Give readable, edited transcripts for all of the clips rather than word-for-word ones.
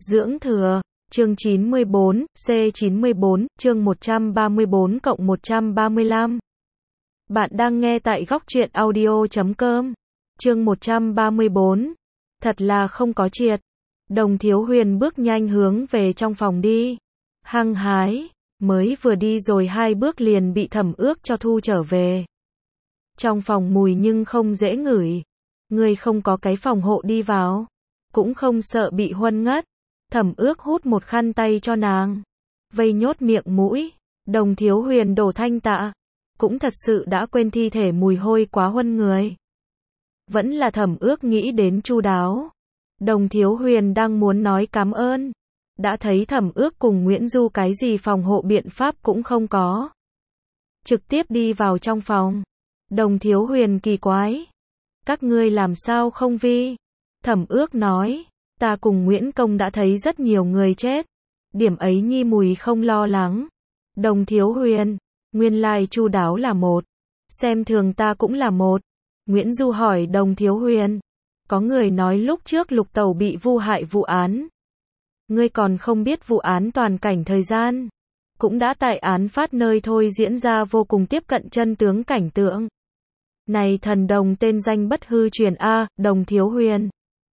Dưỡng thừa, chương 94, C94, chương 134/135. Bạn đang nghe tại góc truyện audio.com. Chương 134. Thật là không có triệt. Đồng Thiếu Huyền bước nhanh hướng về trong phòng đi. Hăng hái, mới vừa đi rồi 2 bước liền bị Thẩm Ước cho thu trở về. Trong phòng mùi nhưng không dễ ngửi. Người không có cái phòng hộ đi vào, cũng không sợ bị huân ngất. Thẩm Ước hút một khăn tay cho nàng, vây nhốt miệng mũi. Đồng Thiếu Huyền đổ thanh tạ, cũng thật sự đã quên thi thể mùi hôi quá huân người. Vẫn là Thẩm Ước nghĩ đến chu đáo. Đồng Thiếu Huyền đang muốn nói cảm ơn, đã thấy Thẩm Ước cùng Nguyễn Du cái gì phòng hộ biện pháp cũng không có, trực tiếp đi vào trong phòng. Đồng Thiếu Huyền kỳ quái, các ngươi làm sao không vi? Thẩm Ước nói, ta cùng Nguyễn Công đã thấy rất nhiều người chết, điểm ấy nhi mùi không lo lắng. Đồng Thiếu Huyền, nguyên lai chu đáo là một, xem thường ta cũng là một. Nguyễn Du hỏi Đồng Thiếu Huyền, có người nói lúc trước Lục Tẩu bị vu hại vụ án, ngươi còn không biết vụ án toàn cảnh thời gian, cũng đã tại án phát nơi thôi diễn ra vô cùng tiếp cận chân tướng cảnh tượng. Này thần đồng tên danh bất hư truyền a. Đồng Thiếu Huyền.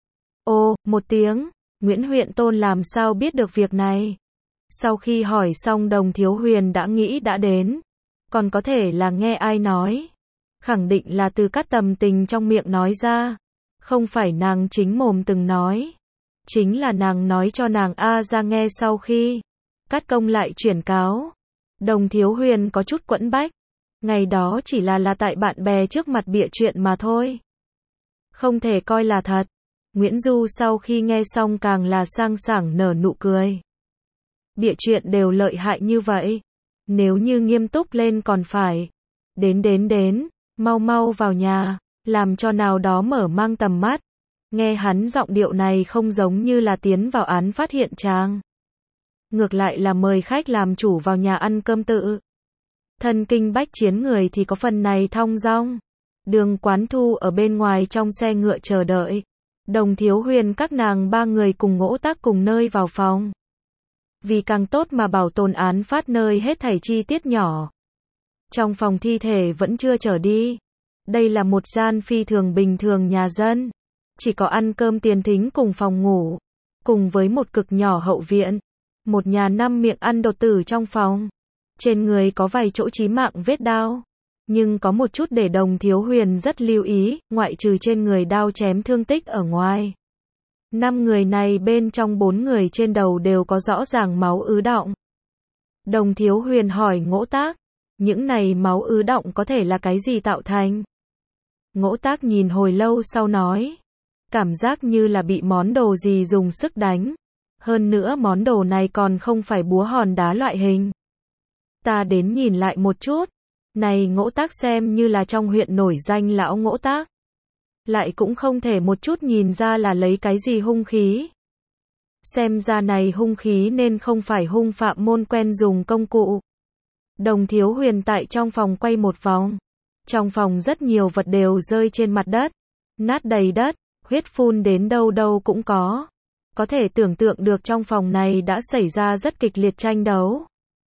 Ô, một tiếng, Nguyễn Huyện Tôn làm sao biết được việc này? Sau khi hỏi xong Đồng Thiếu Huyền đã nghĩ đã đến, còn có thể là nghe ai nói, khẳng định là từ Cát Tầm Tình trong miệng nói ra, không phải nàng chính mồm từng nói, chính là nàng nói cho nàng A ra nghe. Sau khi Cát Công lại chuyển cáo, Đồng Thiếu Huyền có chút quẫn bách. Ngày đó chỉ là tại bạn bè trước mặt bịa chuyện mà thôi, không thể coi là thật. Nguyễn Du sau khi nghe xong càng là sang sảng nở nụ cười. Bịa chuyện đều lợi hại như vậy, nếu như nghiêm túc lên còn phải đến, mau vào nhà, làm cho nào đó mở mang tầm mắt. Nghe hắn giọng điệu này không giống như là tiến vào án phát hiện trang, ngược lại là mời khách làm chủ vào nhà ăn cơm tự. Thân kinh bách chiến người thì có phần này thong dong. Đường Quán Thu ở bên ngoài trong xe ngựa chờ đợi. Đồng Thiếu Huyền các nàng 3 người cùng Ngỗ Tác cùng nơi vào phòng. Vì càng tốt mà bảo tồn án phát nơi hết thảy chi tiết nhỏ. Trong phòng thi thể vẫn chưa trở đi. Đây là một gian phi thường bình thường nhà dân. Chỉ có ăn cơm tiền thính cùng phòng ngủ, cùng với một cực nhỏ hậu viện. Một nhà 5 miệng ăn đột tử trong phòng. Trên người có vài chỗ chí mạng vết đao, nhưng có một chút để Đồng Thiếu Huyền rất lưu ý, ngoại trừ trên người đao chém thương tích ở ngoài. 5 người này bên trong 4 người trên đầu đều có rõ ràng máu ứ đọng. Đồng Thiếu Huyền hỏi Ngỗ Tác, những này máu ứ đọng có thể là cái gì tạo thành? Ngỗ Tác nhìn hồi lâu sau nói, cảm giác như là bị món đồ gì dùng sức đánh. Hơn nữa món đồ này còn không phải búa hòn đá loại hình. Ta đến nhìn lại một chút. Này Ngỗ Tác xem như là trong huyện nổi danh lão Ngỗ Tác, lại cũng không thể một chút nhìn ra là lấy cái gì hung khí. Xem ra này hung khí nên không phải hung phạm môn quen dùng công cụ. Đồng Thiếu Huyền tại trong phòng quay một vòng. Trong phòng rất nhiều vật đều rơi trên mặt đất, nát đầy đất, huyết phun đến đâu đâu cũng có. Có thể tưởng tượng được trong phòng này đã xảy ra rất kịch liệt tranh đấu.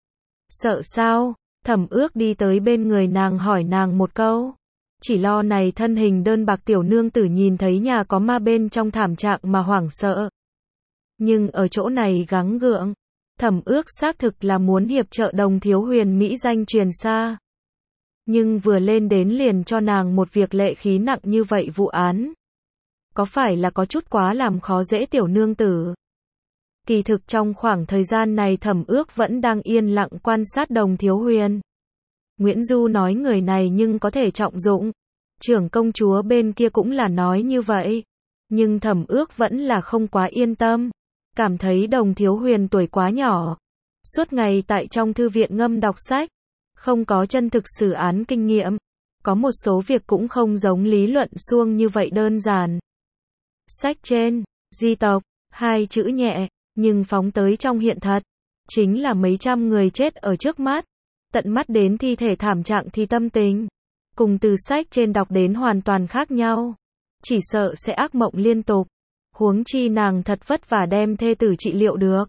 Sợ sao? Thẩm Ước đi tới bên người nàng hỏi nàng một câu. Chỉ lo này thân hình đơn bạc tiểu nương tử nhìn thấy nhà có ma bên trong thảm trạng mà hoảng sợ. Nhưng ở chỗ này gắng gượng. Thẩm Ước xác thực là muốn hiệp trợ Đồng Thiếu Huyền mỹ danh truyền xa. Nhưng vừa lên đến liền cho nàng một việc lệ khí nặng như vậy vụ án. Có phải là có chút quá làm khó dễ tiểu nương tử? Kỳ thực trong khoảng thời gian này Thẩm Ước vẫn đang yên lặng quan sát Đồng Thiếu Huyền. Nguyễn Du nói người này nhưng có thể trọng dụng. Trưởng công chúa bên kia cũng là nói như vậy. Nhưng Thẩm Ước vẫn là không quá yên tâm. Cảm thấy Đồng Thiếu Huyền tuổi quá nhỏ. Suốt ngày tại trong thư viện ngâm đọc sách. Không có chân thực xử án kinh nghiệm. Có một số việc cũng không giống lý luận suông như vậy đơn giản. Sách trên, di tộc, 2 chữ nhẹ. Nhưng phóng tới trong hiện thật, chính là mấy trăm người chết ở trước mắt. Tận mắt đến thi thể thảm trạng thì tâm tình, cùng từ sách trên đọc đến hoàn toàn khác nhau. Chỉ sợ sẽ ác mộng liên tục. Huống chi nàng thật vất vả đem thê tử trị liệu được.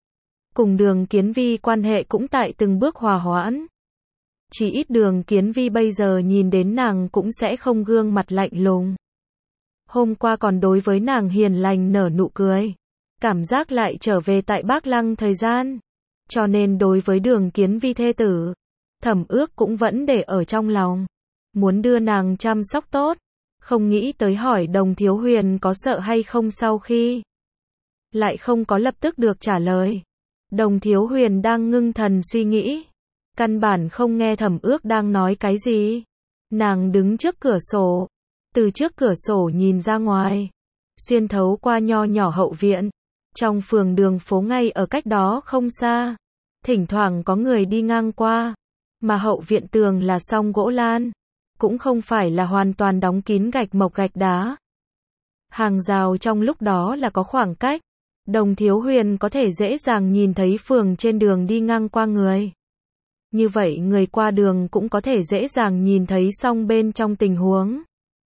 Cùng Đường Kiến Vi quan hệ cũng tại từng bước hòa hoãn. Chỉ ít Đường Kiến Vi bây giờ nhìn đến nàng cũng sẽ không gương mặt lạnh lùng. Hôm qua còn đối với nàng hiền lành nở nụ cười. Cảm giác lại trở về tại Bác Lăng thời gian. Cho nên đối với Đường Kiến Vi thê tử, Thẩm Ước cũng vẫn để ở trong lòng. Muốn đưa nàng chăm sóc tốt. Không nghĩ tới hỏi Đồng Thiếu Huyền có sợ hay không sau khi. Lại không có lập tức được trả lời. Đồng Thiếu Huyền đang ngưng thần suy nghĩ. Căn bản không nghe Thẩm Ước đang nói cái gì. Nàng đứng trước cửa sổ. Từ trước cửa sổ nhìn ra ngoài. Xuyên thấu qua nho nhỏ hậu viện. Trong phường đường phố ngay ở cách đó không xa. Thỉnh thoảng có người đi ngang qua. Mà hậu viện tường là song gỗ lan. Cũng không phải là hoàn toàn đóng kín gạch mộc gạch đá. Hàng rào trong lúc đó là có khoảng cách. Đồng Thiếu Huyền có thể dễ dàng nhìn thấy phường trên đường đi ngang qua người. Như vậy người qua đường cũng có thể dễ dàng nhìn thấy song bên trong tình huống.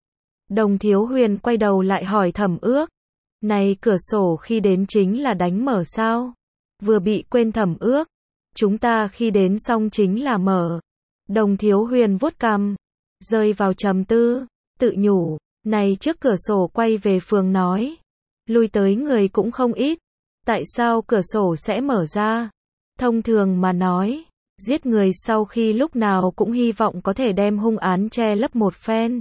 Đồng Thiếu Huyền quay đầu lại hỏi Thẩm Ước. Này cửa sổ khi đến chính là đánh mở sao? Vừa bị quên Thẩm Ước. Chúng ta khi đến xong chính là mở. Đồng Thiếu Huyền vuốt cằm. Rơi vào trầm tư. Tự nhủ. Này trước cửa sổ quay về phường nói. Lui tới người cũng không ít. Tại sao cửa sổ sẽ mở ra? Thông thường mà nói. Giết người sau khi lúc nào cũng hy vọng có thể đem hung án che lấp một phen.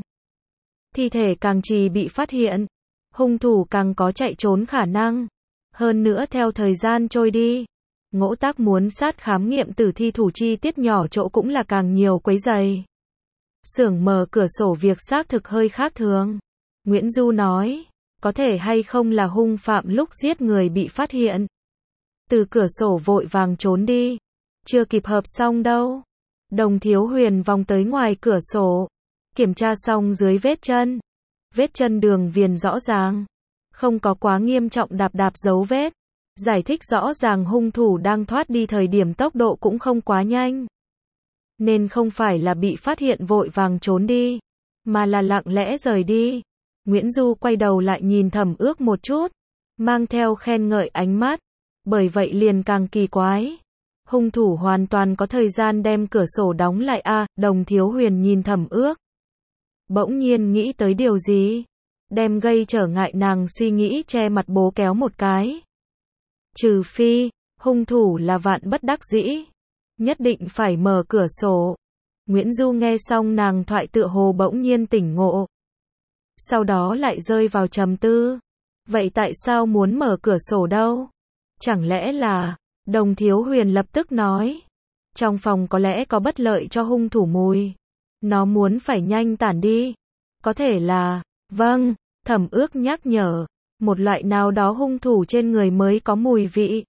Thi thể càng trì bị phát hiện. Hung thủ càng có chạy trốn khả năng. Hơn nữa theo thời gian trôi đi. Ngỗ Tác muốn sát khám nghiệm tử thi thủ chi tiết nhỏ chỗ cũng là càng nhiều quấy rầy. Xưởng mở cửa sổ việc xác thực hơi khác thường. Nguyễn Du nói. Có thể hay không là hung phạm lúc giết người bị phát hiện. Từ cửa sổ vội vàng trốn đi. Chưa kịp hợp xong đâu. Đồng Thiếu Huyền vòng tới ngoài cửa sổ. Kiểm tra xong dưới vết chân. Vết chân đường viền rõ ràng. Không có quá nghiêm trọng đạp dấu vết. Giải thích rõ ràng hung thủ đang thoát đi thời điểm tốc độ cũng không quá nhanh. Nên không phải là bị phát hiện vội vàng trốn đi. Mà là lặng lẽ rời đi. Nguyễn Du quay đầu lại nhìn Thẩm Ước một chút. Mang theo khen ngợi ánh mắt. Bởi vậy liền càng kỳ quái. Hung thủ hoàn toàn có thời gian đem cửa sổ đóng lại a. Đồng Thiếu Huyền nhìn Thẩm Ước. Bỗng nhiên nghĩ tới điều gì. Đem gây trở ngại nàng suy nghĩ che mặt bố kéo một cái. Trừ phi, hung thủ là vạn bất đắc dĩ. Nhất định phải mở cửa sổ. Nguyễn Du nghe xong nàng thoại tựa hồ bỗng nhiên tỉnh ngộ. Sau đó lại rơi vào trầm tư. Vậy tại sao muốn mở cửa sổ đâu? Chẳng lẽ là... Đồng Thiếu Huyền lập tức nói. Trong phòng có lẽ có bất lợi cho hung thủ mùi. Nó muốn phải nhanh tản đi. Có thể là... Vâng, Thẩm Ước nhắc nhở. Một loại nào đó hung thủ trên người mới có mùi vị.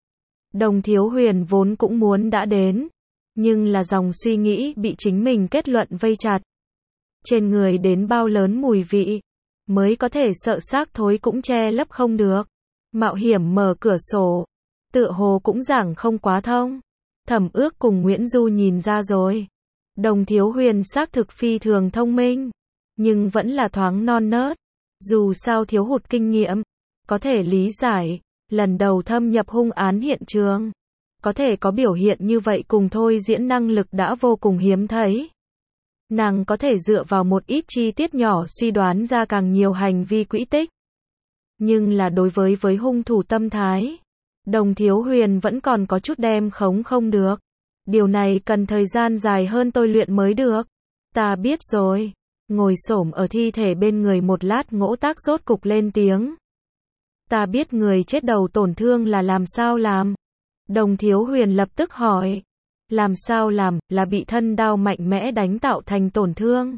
Đồng Thiếu Huyền vốn cũng muốn đã đến. Nhưng là dòng suy nghĩ bị chính mình kết luận vây chặt. Trên người đến bao lớn mùi vị. Mới có thể sợ xác thối cũng che lấp không được. Mạo hiểm mở cửa sổ. Tựa hồ cũng giảng không quá thông. Thẩm Ước cùng Nguyễn Du nhìn ra rồi. Đồng Thiếu Huyền xác thực phi thường thông minh. Nhưng vẫn là thoáng non nớt. Dù sao thiếu hụt kinh nghiệm. Có thể lý giải. Lần đầu thâm nhập hung án hiện trường. Có thể có biểu hiện như vậy cùng thôi diễn năng lực đã vô cùng hiếm thấy. Nàng có thể dựa vào một ít chi tiết nhỏ suy đoán ra càng nhiều hành vi quỹ tích. Nhưng là đối với hung thủ tâm thái. Đồng Thiếu Huyền vẫn còn có chút đem khống không được. Điều này cần thời gian dài hơn tôi luyện mới được. Ta biết rồi. Ngồi xổm ở thi thể bên người một lát Ngỗ Tác rốt cục lên tiếng. Ta biết người chết đầu tổn thương là làm sao làm. Đồng Thiếu Huyền lập tức hỏi. Làm sao làm, là bị thân đao mạnh mẽ đánh tạo thành tổn thương.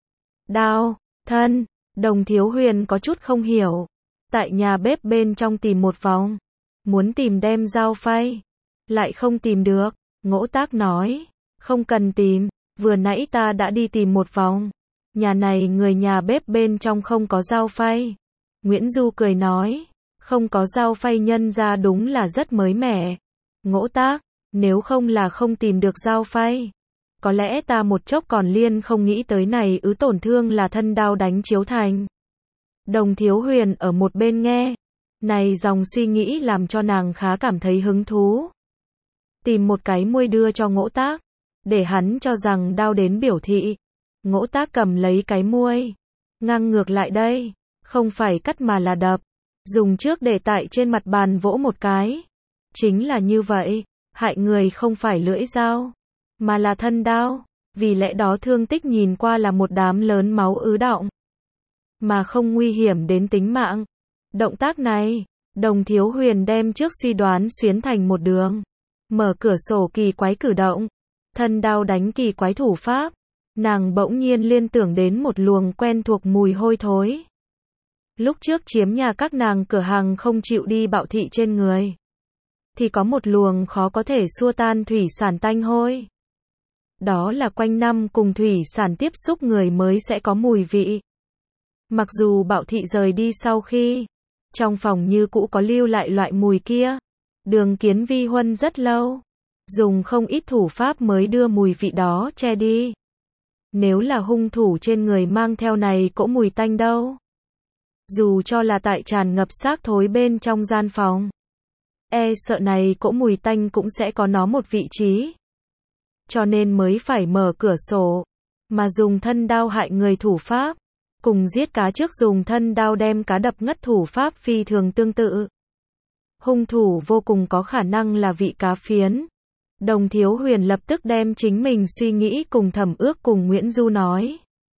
Đao, thân, Đồng Thiếu Huyền có chút không hiểu. Tại nhà bếp bên trong tìm một vòng. Muốn tìm đem dao phay. Lại không tìm được. Ngỗ Tác nói. Không cần tìm. Vừa nãy ta đã đi tìm một vòng. Nhà này người nhà bếp bên trong không có dao phay. Nguyễn Du cười nói. Không có dao phay nhân ra đúng là rất mới mẻ. Ngỗ Tác. Nếu không là không tìm được dao phay. Có lẽ ta một chốc còn liên không nghĩ tới này tổn thương là thân đao đánh chiếu thành. Đồng Thiếu Huyền ở một bên nghe. Này dòng suy nghĩ làm cho nàng khá cảm thấy hứng thú. Tìm một cái muôi đưa cho Ngỗ Tác. Để hắn cho rằng đau đến biểu thị. Ngỗ Tác cầm lấy cái muôi. Ngang ngược lại đây. Không phải cắt mà là đập. Dùng trước để tại trên mặt bàn vỗ một cái. Chính là như vậy. Hại người không phải lưỡi dao. Mà là thân đao. Vì lẽ đó thương tích nhìn qua là một đám lớn máu ứ đọng. Mà không nguy hiểm đến tính mạng. Động tác này, Đồng Thiếu Huyền đem trước suy đoán xuyến thành một đường. Mở cửa sổ kỳ quái cử động. Thân đao đánh kỳ quái thủ pháp. Nàng bỗng nhiên liên tưởng đến một luồng quen thuộc mùi hôi thối. Lúc trước chiếm nhà các nàng cửa hàng không chịu đi bạo thị trên người. Thì có một luồng khó có thể xua tan thủy sản tanh hôi. Đó là quanh năm cùng thủy sản tiếp xúc người mới sẽ có mùi vị. Mặc dù bạo thị rời đi sau khi, trong phòng như cũ có lưu lại loại mùi kia. Đường Kiến Vi huân rất lâu. Dùng không ít thủ pháp mới đưa mùi vị đó che đi. Nếu là hung thủ trên người mang theo này cỗ mùi tanh đâu. Dù cho là tại tràn ngập xác thối bên trong gian phòng. Sợ này cỗ mùi tanh cũng sẽ có nó một vị trí. Cho nên mới phải mở cửa sổ. Mà dùng thân đao hại người thủ pháp. Cùng giết cá trước dùng thân đao đem cá đập ngất thủ pháp phi thường tương tự. Hung thủ vô cùng có khả năng là vị cá phiến. Đồng Thiếu Huyền lập tức đem chính mình suy nghĩ cùng Thẩm Ước cùng Nguyễn Du nói.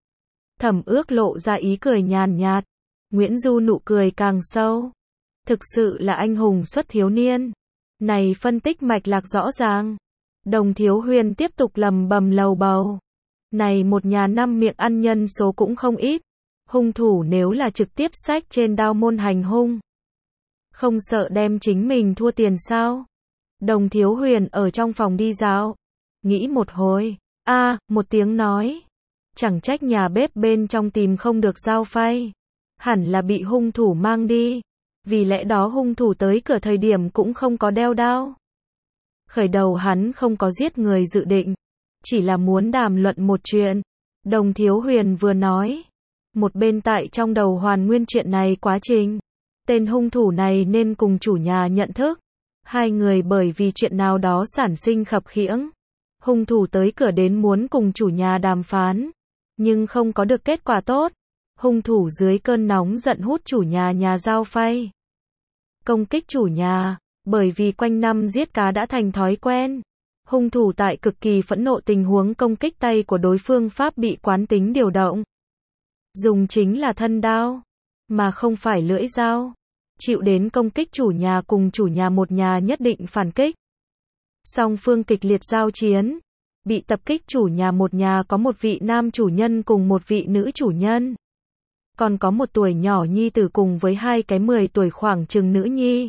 Thẩm Ước lộ ra ý cười nhàn nhạt. Nguyễn Du nụ cười càng sâu. Thực sự là anh hùng xuất thiếu niên. Này phân tích mạch lạc rõ ràng. Đồng Thiếu Huyền tiếp tục lầm bầm lầu bầu. Này một nhà năm miệng ăn nhân số cũng không ít. Hung thủ nếu là trực tiếp xách trên đao môn hành hung. Không sợ đem chính mình thua tiền sao? Đồng Thiếu Huyền ở trong phòng đi dạo. Nghĩ một hồi. Một tiếng nói. Chẳng trách nhà bếp bên trong tìm không được dao phay. Hẳn là bị hung thủ mang đi. Vì lẽ đó hung thủ tới cửa thời điểm cũng không có đeo đao. Khởi đầu hắn không có giết người dự định. Chỉ là muốn đàm luận một chuyện. Đồng Thiếu Huyền vừa nói. Một bên tại trong đầu hoàn nguyên chuyện này quá trình. Tên hung thủ này nên cùng chủ nhà nhận thức. Hai người bởi vì chuyện nào đó sản sinh khập khiễng. Hung thủ tới cửa đến muốn cùng chủ nhà đàm phán. Nhưng không có được kết quả tốt. Hung thủ dưới cơn nóng giận hút chủ nhà dao phay. Công kích chủ nhà. Bởi vì quanh năm giết cá đã thành thói quen. Hung thủ tại cực kỳ phẫn nộ tình huống công kích tay của đối phương pháp bị quán tính điều động. Dùng chính là thân đao. Mà không phải lưỡi dao. Chịu đến công kích chủ nhà cùng chủ nhà một nhà nhất định phản kích. Song phương kịch liệt giao chiến. Bị tập kích chủ nhà một nhà có một vị nam chủ nhân cùng một vị nữ chủ nhân. Còn có một tuổi nhỏ nhi tử cùng với hai cái 10 tuổi khoảng chừng nữ nhi.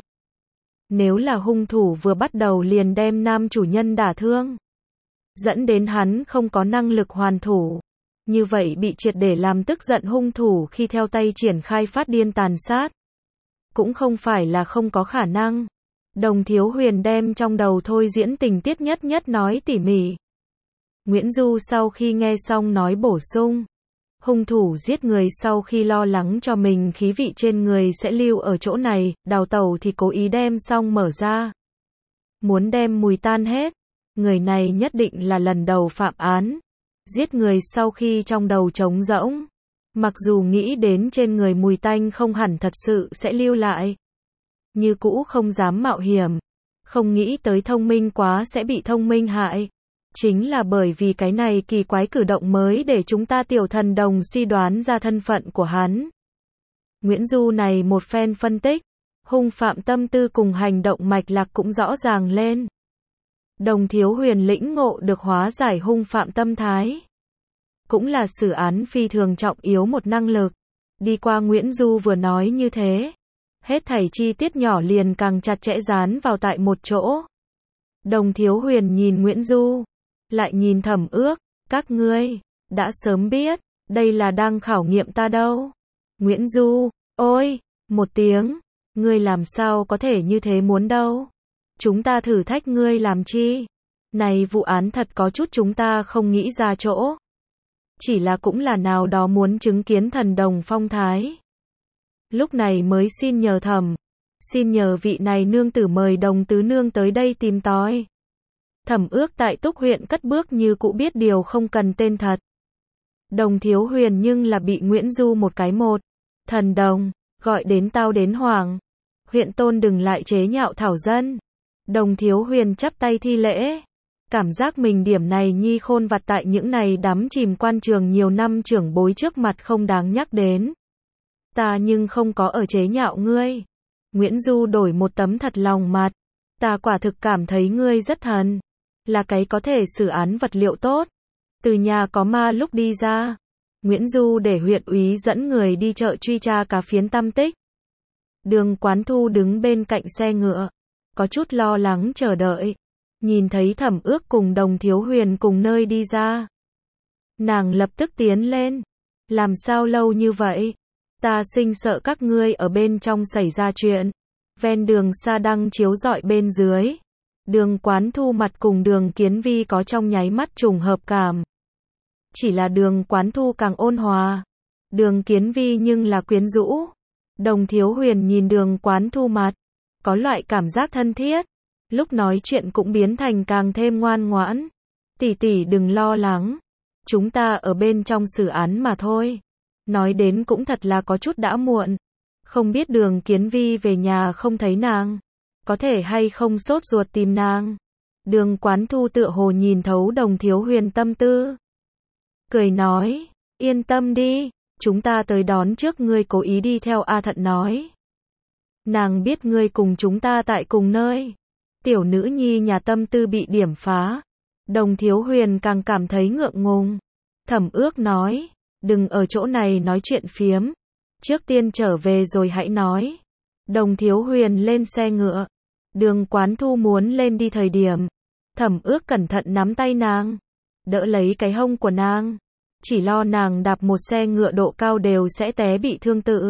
Nếu là hung thủ vừa bắt đầu liền đem nam chủ nhân đả thương. Dẫn đến hắn không có năng lực hoàn thủ. Như vậy bị triệt để làm tức giận hung thủ khi theo tay triển khai phát điên tàn sát. Cũng không phải là không có khả năng. Đồng Thiếu Huyền đem trong đầu thôi diễn tình tiết nhất nói tỉ mỉ. Nguyễn Du sau khi nghe xong nói bổ sung. Hung thủ giết người sau khi lo lắng cho mình khí vị trên người sẽ lưu ở chỗ này, đào tẩu thì cố ý đem xong mở ra. Muốn đem mùi tan hết. Người này nhất định là lần đầu phạm án. Giết người sau khi trong đầu trống rỗng. Mặc dù nghĩ đến trên người mùi tanh không hẳn thật sự sẽ lưu lại. Như cũ không dám mạo hiểm. Không nghĩ tới thông minh quá sẽ bị thông minh hại. Chính là bởi vì cái này kỳ quái cử động mới để chúng ta tiểu thần đồng suy đoán ra thân phận của hắn. Nguyễn Du này một phen phân tích. Hung phạm tâm tư cùng hành động mạch lạc cũng rõ ràng lên. Đồng Thiếu Huyền lĩnh ngộ được hóa giải hung phạm tâm thái. Cũng là xử án phi thường trọng yếu một năng lực. Đi qua Nguyễn Du vừa nói như thế. Hết thảy chi tiết nhỏ liền càng chặt chẽ dán vào tại một chỗ. Đồng Thiếu Huyền nhìn Nguyễn Du. Lại nhìn Thẩm Ước. Các ngươi đã sớm biết. Đây là đang khảo nghiệm ta đâu. Nguyễn Du. Ôi. Một tiếng. Ngươi làm sao có thể như thế muốn đâu. Chúng ta thử thách ngươi làm chi. Này vụ án thật có chút chúng ta không nghĩ ra chỗ. Chỉ là cũng là nào đó muốn chứng kiến thần đồng phong thái. lúc này mới xin nhờ vị này nương tử mời Đồng tứ nương tới đây tìm tôi. Thẩm Ước tại Túc huyện cất bước như cũ biết điều không cần tên thật. Đồng Thiếu Huyền nhưng là bị Nguyễn Du một cái một. Thần Đồng, gọi đến tao đến hoảng. Huyện tôn đừng lại chế nhạo thảo dân. Đồng Thiếu Huyền chắp tay thi lễ. Cảm giác mình điểm này nhi khôn vặt tại những này đắm chìm quan trường nhiều năm trưởng bối trước mặt không đáng nhắc đến. Ta nhưng không có ở chế nhạo ngươi. Nguyễn Du đổi một tấm thật lòng mặt. Ta quả thực cảm thấy ngươi rất thần. Là cái có thể xử án vật liệu tốt. Từ nhà có ma lúc đi ra. Nguyễn Du để huyện úy dẫn người đi chợ truy tra cá phiến tăm tích. Đường Quán Thu đứng bên cạnh xe ngựa. Có chút lo lắng chờ đợi. Nhìn thấy Thẩm Ước cùng Đồng Thiếu Huyền cùng nơi đi ra. Nàng lập tức tiến lên. Làm sao lâu như vậy? Ta sinh sợ các ngươi ở bên trong xảy ra chuyện. Ven đường sa đăng chiếu rọi bên dưới. Đường Quán Thu mặt cùng Đường Kiến Vi có trong nháy mắt trùng hợp cảm. Chỉ là Đường Quán Thu càng ôn hòa. Đường Kiến Vi nhưng là quyến rũ. Đồng Thiếu Huyền nhìn Đường Quán Thu mặt. Có loại cảm giác thân thiết. Lúc nói chuyện cũng biến thành càng thêm ngoan ngoãn. Tỷ tỷ đừng lo lắng. Chúng ta ở bên trong xử án mà thôi. Nói đến cũng thật là có chút đã muộn. Không biết Đường Kiến Vi về nhà không thấy nàng. Có thể hay không sốt ruột tìm nàng. Đường Quán Thu tựa hồ nhìn thấu Đồng Thiếu Huyền tâm tư. Cười nói, yên tâm đi, chúng ta tới đón trước ngươi cố ý đi theo A Thận nói. Nàng biết ngươi cùng chúng ta tại cùng nơi. Tiểu nữ nhi nhà tâm tư bị điểm phá. Đồng Thiếu Huyền càng cảm thấy ngượng ngùng. Thẩm Ước nói, đừng ở chỗ này nói chuyện phiếm. Trước tiên trở về rồi hãy nói. Đồng Thiếu Huyền lên xe ngựa. Đường Quán Thu muốn lên đi thời điểm. Thẩm Ước cẩn thận nắm tay nàng. Đỡ lấy cái hông của nàng. Chỉ lo nàng đạp một xe ngựa độ cao đều sẽ té bị thương tự.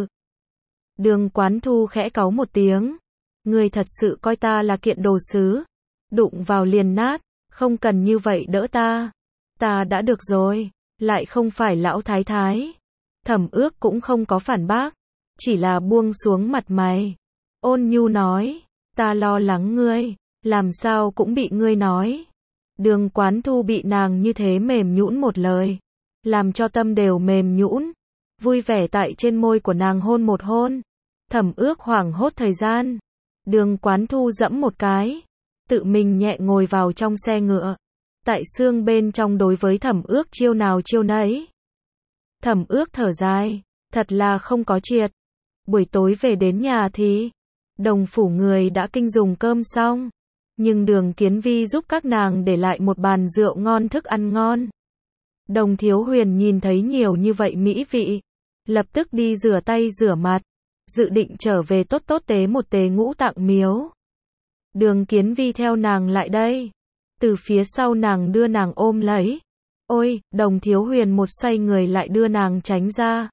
Đường Quán Thu khẽ cáu một tiếng. Ngươi thật sự coi ta là kiện đồ sứ. Đụng vào liền nát. Không cần như vậy đỡ ta. Ta đã được rồi. Lại không phải lão thái thái. Thẩm Ước cũng không có phản bác. Chỉ là buông xuống mặt mày. Ôn nhu nói. Ta lo lắng ngươi. Làm sao cũng bị ngươi nói. Đường Quán Thu bị nàng như thế mềm nhũn một lời. Làm cho tâm đều mềm nhũn. Vui vẻ tại trên môi của nàng hôn một hôn. Thẩm Ước hoảng hốt thời gian. Đường Quán Thu dẫm một cái. Tự mình nhẹ ngồi vào trong xe ngựa. Tại xương bên trong đối với Thẩm Ước chiêu nào chiêu nấy. Thẩm Ước thở dài. Thật là không có triệt. Buổi tối về đến nhà thì Đồng phủ người đã kinh dùng cơm xong. Nhưng Đường Kiến Vi giúp các nàng để lại một bàn rượu ngon thức ăn ngon. Đồng Thiếu Huyền nhìn thấy nhiều như vậy mỹ vị. Lập tức đi rửa tay rửa mặt. Dự định trở về tốt tốt tế một tế ngũ tạng miếu. Đường Kiến Vi theo nàng lại đây. Từ phía sau nàng đưa nàng ôm lấy. Ôi, Đồng Thiếu Huyền một xoay người lại đưa nàng tránh ra.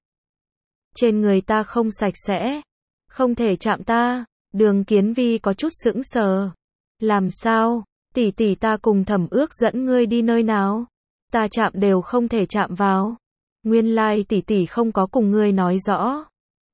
Trên người ta không sạch sẽ. Không thể chạm ta. Đường Kiến Vi có chút sững sờ. Làm sao? Tỷ tỷ ta cùng Thẩm Ước dẫn ngươi đi nơi nào? Ta chạm đều không thể chạm vào. Nguyên lai tỷ tỷ không có cùng ngươi nói rõ.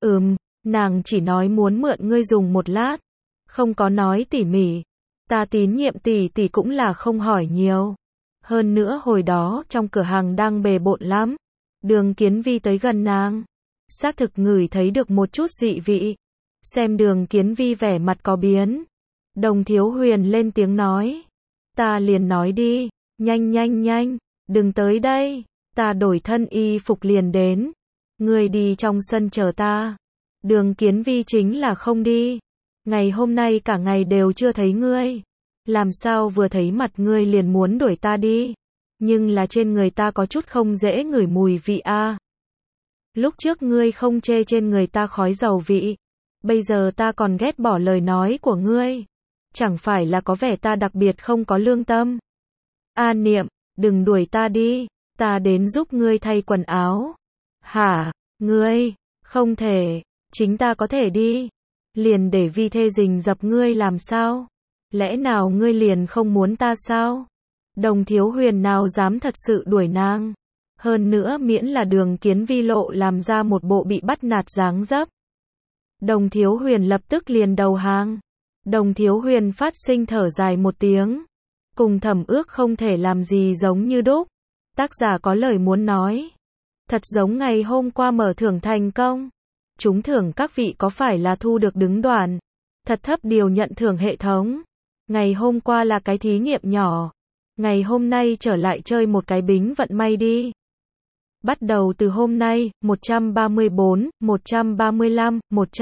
Nàng chỉ nói muốn mượn ngươi dùng một lát. Không có nói tỉ mỉ. Ta tín nhiệm tỷ tỷ cũng là không hỏi nhiều. Hơn nữa hồi đó trong cửa hàng đang bề bộn lắm. Đường Kiến Vi tới gần nàng. Xác thực ngửi thấy được một chút dị vị. Xem Đường Kiến Vi vẻ mặt có biến. Đồng Thiếu Huyền lên tiếng nói. Ta liền nói đi. Nhanh. Đừng tới đây. Ta đổi thân y phục liền đến. Ngươi đi trong sân chờ ta. Đường Kiến Vi chính là không đi. Ngày hôm nay cả ngày đều chưa thấy ngươi. Làm sao vừa thấy mặt ngươi liền muốn đuổi ta đi. Nhưng là trên người ta có chút không dễ ngửi mùi vị a. Lúc trước ngươi không chê trên người ta khói dầu vị. Bây giờ ta còn ghét bỏ lời nói của ngươi. Chẳng phải là có vẻ ta đặc biệt không có lương tâm. A Niệm, đừng đuổi ta đi. Ta đến giúp ngươi thay quần áo. Hả? Ngươi? Không thể. Chính ta có thể đi. Liền để Vi thê rình rập ngươi làm sao? Lẽ nào ngươi liền không muốn ta sao? Đồng Thiếu Huyền nào dám thật sự đuổi nàng. Hơn nữa miễn là Đường Kiến Vi lộ làm ra một bộ bị bắt nạt dáng dấp. Đồng Thiếu Huyền lập tức liền đầu hàng. Đồng Thiếu Huyền phát sinh thở dài một tiếng. Cùng Thẩm Ước không thể làm gì giống như đúc. Tác giả có lời muốn nói. Thật giống ngày hôm qua mở thưởng thành công. Trúng thưởng các vị có phải là thu được đứng đoàn thật thấp điều nhận thưởng hệ thống. Ngày hôm qua là cái thí nghiệm nhỏ. Ngày hôm nay trở lại chơi một cái bính vận may đi. Bắt đầu từ hôm nay, 134, 135,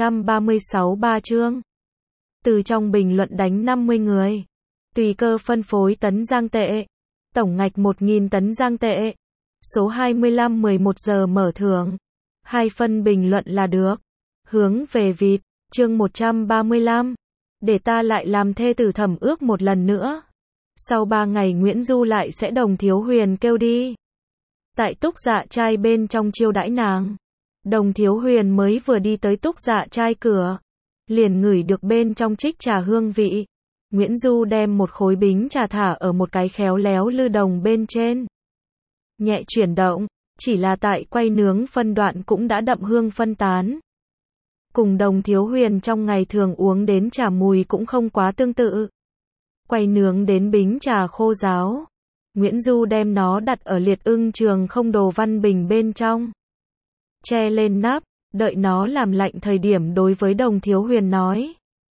136 3 chương. Từ trong bình luận đánh 50 người. Tùy cơ phân phối tấn giang tệ. Tổng ngạch 1.000 tấn giang tệ. Số 25 11 giờ mở thưởng. 2 phân bình luận là được. Hướng về vịt, chương 135. Để ta lại làm thê tử Thẩm Ước một lần nữa. Sau 3 ngày Nguyễn Du lại sẽ Đồng Thiếu Huyền kêu đi. Tại Túc Dạ Trai bên trong chiêu đãi nàng. Đồng Thiếu Huyền mới vừa đi tới Túc Dạ Trai cửa. Liền ngửi được bên trong trích trà hương vị. Nguyễn Du đem một khối bính trà thả ở một cái khéo léo lư đồng bên trên. Nhẹ chuyển động, chỉ là tại quay nướng phân đoạn cũng đã đậm hương phân tán. Cùng Đồng Thiếu Huyền trong ngày thường uống đến trà mùi cũng không quá tương tự. Quay nướng đến bính trà khô ráo. Nguyễn Du đem nó đặt ở liệt ưng trường không đồ văn bình bên trong. Che lên nắp, đợi nó làm lạnh thời điểm đối với Đồng Thiếu Huyền nói.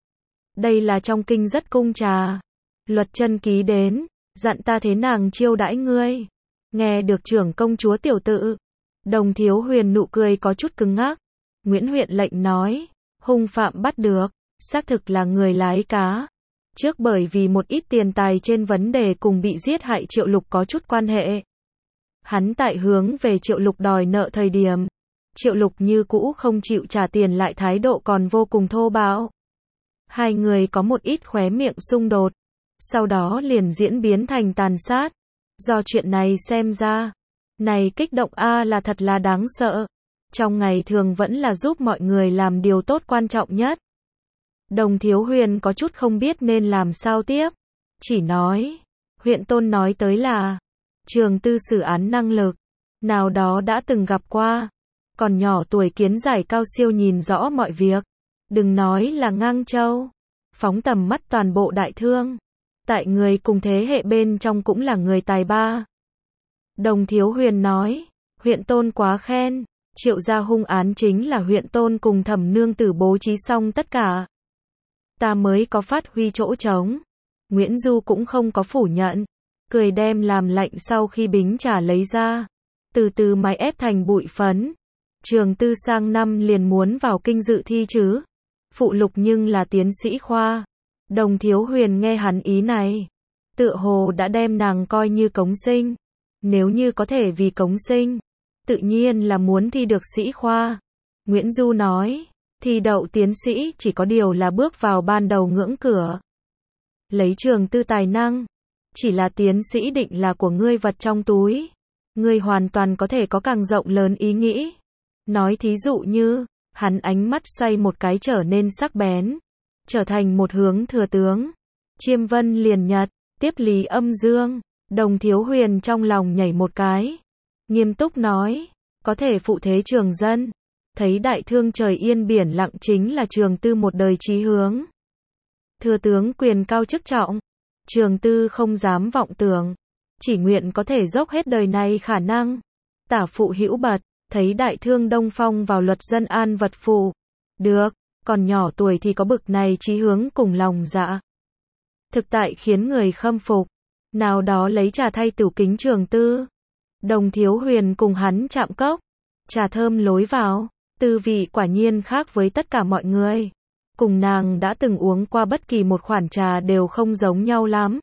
Đây là trong kinh rất cung trà. Luật chân ký đến, dặn ta thế nàng chiêu đãi ngươi. Nghe được trưởng công chúa tiểu tự. Đồng Thiếu Huyền nụ cười có chút cứng ngắc. Nguyễn huyện lệnh nói, hung phạm bắt được, xác thực là người lái cá. Trước bởi vì một ít tiền tài trên vấn đề cùng bị giết hại Triệu Lục có chút quan hệ. Hắn tại hướng về Triệu Lục đòi nợ thời điểm. Triệu Lục như cũ không chịu trả tiền lại thái độ còn vô cùng thô bạo. Hai người có một ít khóe miệng xung đột. Sau đó liền diễn biến thành tàn sát. Do chuyện này xem ra. Này kích động là thật là đáng sợ. Trong ngày thường vẫn là giúp mọi người làm điều tốt quan trọng nhất. Đồng Thiếu Huyền có chút không biết nên làm sao tiếp. Chỉ nói. Huyện Tôn nói tới là. Trường tư xử án năng lực. Nào đó đã từng gặp qua. Còn nhỏ tuổi kiến giải cao siêu nhìn rõ mọi việc. Đừng nói là ngang châu. Phóng tầm mắt toàn bộ đại thương. Tại người cùng thế hệ bên trong cũng là người tài ba. Đồng Thiếu Huyền nói. Huyện Tôn quá khen. Triệu gia hung án chính là huyện Tôn cùng Thẩm nương tử bố trí xong tất cả. Ta mới có phát huy chỗ trống. Nguyễn Du cũng không có phủ nhận. Cười đem làm lạnh sau khi bính trà lấy ra. Từ từ máy ép thành bụi phấn. Trường tư sang năm liền muốn vào kinh dự thi chứ. Phụ Lục nhưng là tiến sĩ khoa. Đồng Thiếu Huyền nghe hắn ý này. Tựa hồ đã đem nàng coi như cống sinh. Nếu như có thể vì cống sinh. Tự nhiên là muốn thi được sĩ khoa. Nguyễn Du nói. Thi đậu tiến sĩ chỉ có điều là bước vào ban đầu ngưỡng cửa. Lấy trường tư tài năng. Chỉ là tiến sĩ định là của ngươi vật trong túi. Ngươi hoàn toàn có thể có càng rộng lớn ý nghĩ. Nói thí dụ như, hắn ánh mắt xoay một cái trở nên sắc bén. Trở thành một hướng thừa tướng. Chiêm vân liền nhật, tiếp Lý Âm Dương. Đồng Thiếu Huyền trong lòng nhảy một cái. Nghiêm túc nói, có thể phụ thế trường dân. Thấy đại thương trời yên biển lặng chính là trường tư một đời chí hướng. Thừa tướng quyền cao chức trọng. Trường tư không dám vọng tưởng. Chỉ nguyện có thể dốc hết đời này khả năng. Tả phụ hữu bật, thấy đại thương Đông Phong vào luật dân an vật phụ. Được, còn nhỏ tuổi thì có bực này chí hướng cùng lòng dạ. Thực tại khiến người khâm phục. Nào đó lấy trà thay tửu kính trường tư. Đồng Thiếu Huyền cùng hắn chạm cốc. Trà thơm lối vào. Tư vị quả nhiên khác với tất cả mọi người. Cùng nàng đã từng uống qua bất kỳ một khoản trà đều không giống nhau lắm.